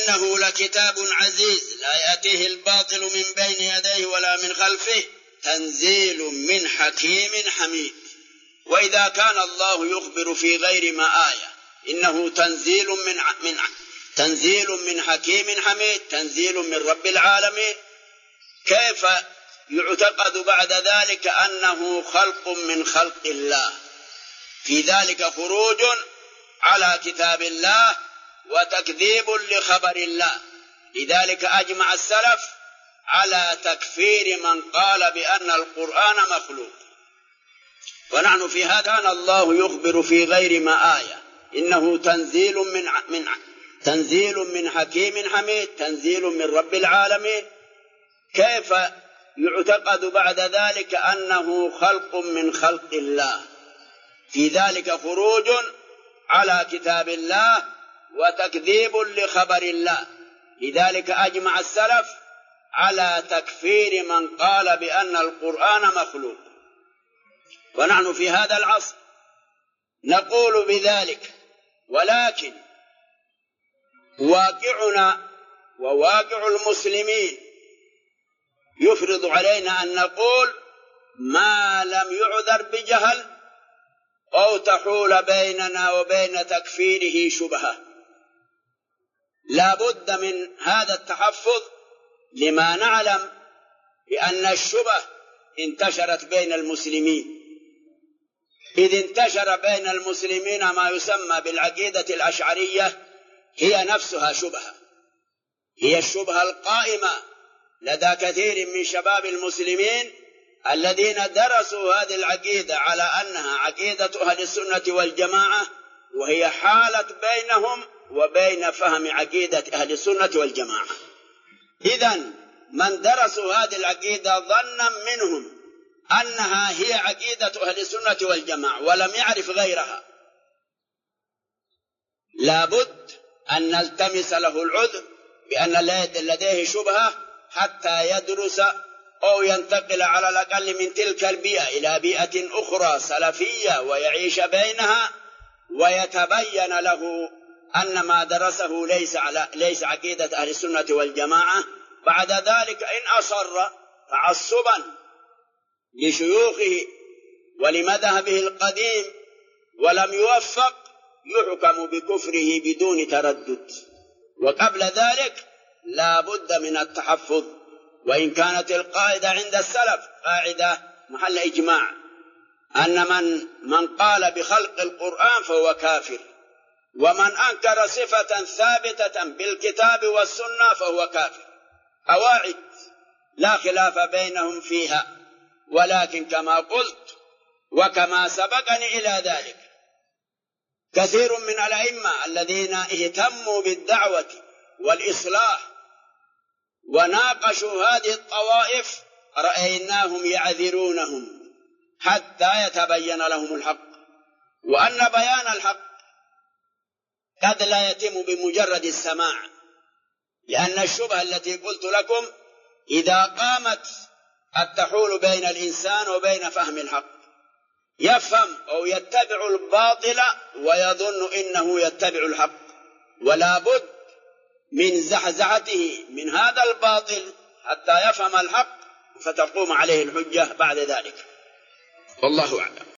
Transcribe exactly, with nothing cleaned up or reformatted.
وإنه لكتاب عزيز لا يأتيه الباطل من بين يديه ولا من خلفه تنزيل من حكيم حميد. وإذا كان الله يخبر في غير ما آية إنه تنزيل من من تنزيل من حكيم حميد، تنزيل من رب العالمين، كيف يعتقد بعد ذلك أنه خلق من خلق الله؟ في ذلك خروج على كتاب الله وتكذيب لخبر الله. لذلك أجمع السلف على تكفير من قال بأن القرآن مخلوق. ونحن في هذا كان الله يخبر في غير ما آية إنه تنزيل من من تنزيل من حكيم حميد، تنزيل من رب العالمين، كيف يعتقد بعد ذلك أنه خلق من خلق الله؟ في ذلك خروج على كتاب الله وتكذيب لخبر الله. لذلك أجمع السلف على تكفير من قال بأن القرآن مخلوق. ونحن في هذا العصر نقول بذلك، ولكن واقعنا وواقع المسلمين يفرض علينا أن نقول ما لم يعذر بجهل أو تحول بيننا وبين تكفيره شبهة. لا بد من هذا التحفظ لما نعلم بأن الشبه انتشرت بين المسلمين، إذ انتشر بين المسلمين ما يسمى بالعقيدة الأشعرية، هي نفسها شبهة، هي الشبهة القائمة لدى كثير من شباب المسلمين الذين درسوا هذه العقيدة على أنها عقيدة أهل السنة والجماعة، وهي حالت بينهم وبين فهم عقيدة أهل السنة والجماعة. إذن من درسوا هذه العقيدة ظنا منهم أنها هي عقيدة أهل السنة والجماعة ولم يعرف غيرها، لابد أن نلتمس له العذر بأن لديه شبهة حتى يدرس أو ينتقل على الأقل من تلك البيئة إلى بيئة أخرى سلفية ويعيش بينها، ويتبين له أن ما درسه ليس على ليس عقيدة أهل السنة والجماعة. بعد ذلك إن أصر تعصبا لشيوخه ولمذهبه القديم ولم يوفق يحكم بكفره بدون تردد. وقبل ذلك لا بد من التحفظ. وإن كانت القاعدة عند السلف قاعدة محل إجماع أن من من قال بخلق القرآن فهو كافر، ومن أنكر صفة ثابتة بالكتاب والسنة فهو كافر. قواعد لا خلاف بينهم فيها، ولكن كما قلت وكما سبقني إلى ذلك كثير من الأئمة الذين اهتموا بالدعوة والإصلاح وناقشوا هذه الطوائف رأيناهم يعذرونهم حتى يتبين لهم الحق، وأن بيان الحق قد لا يتم بمجرد السماع، لأن الشبهة التي قلت لكم إذا قامت التحول بين الإنسان وبين فهم الحق يفهم أو يتبع الباطل ويظن إنه يتبع الحق، ولا بد من زحزحته من هذا الباطل حتى يفهم الحق فتقوم عليه الحجة بعد ذلك. والله أعلم.